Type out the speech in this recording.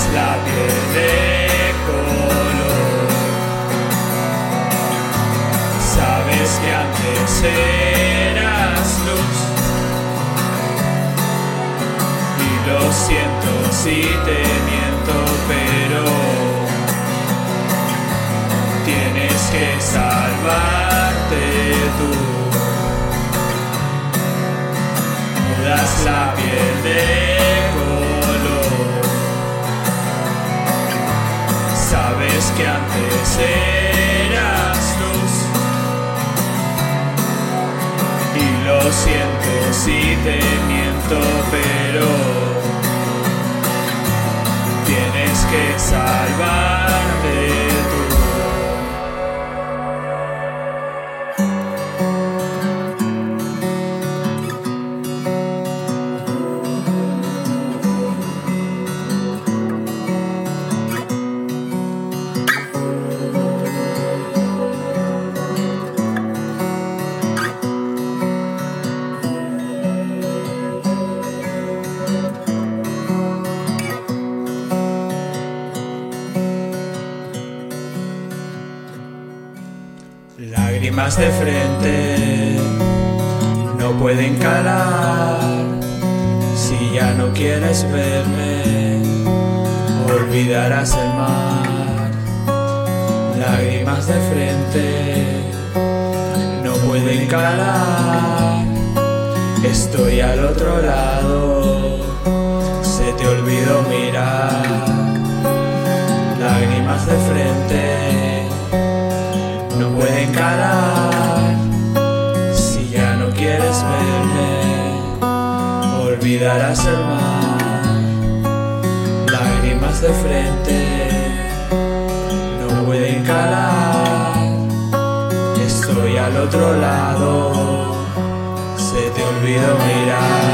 la piel de color. Sabes que antes eras luz, y lo siento si te miento, pero tienes que salvarte tú. Mudas la piel de color. Sabes que antes eras luz, y lo siento si te miento, pero tienes que salvarte tú. Lágrimas de frente no pueden calar. Si ya no quieres verme, olvidarás el mar. Lágrimas de frente no pueden calar. Estoy al otro lado, se te olvidó mirar. Lágrimas de frente no pueden calar. Si ya no quieres verme, olvidarás el mar. Lágrimas de frente no pueden calar. Estoy al otro lado, se te olvidó mirar.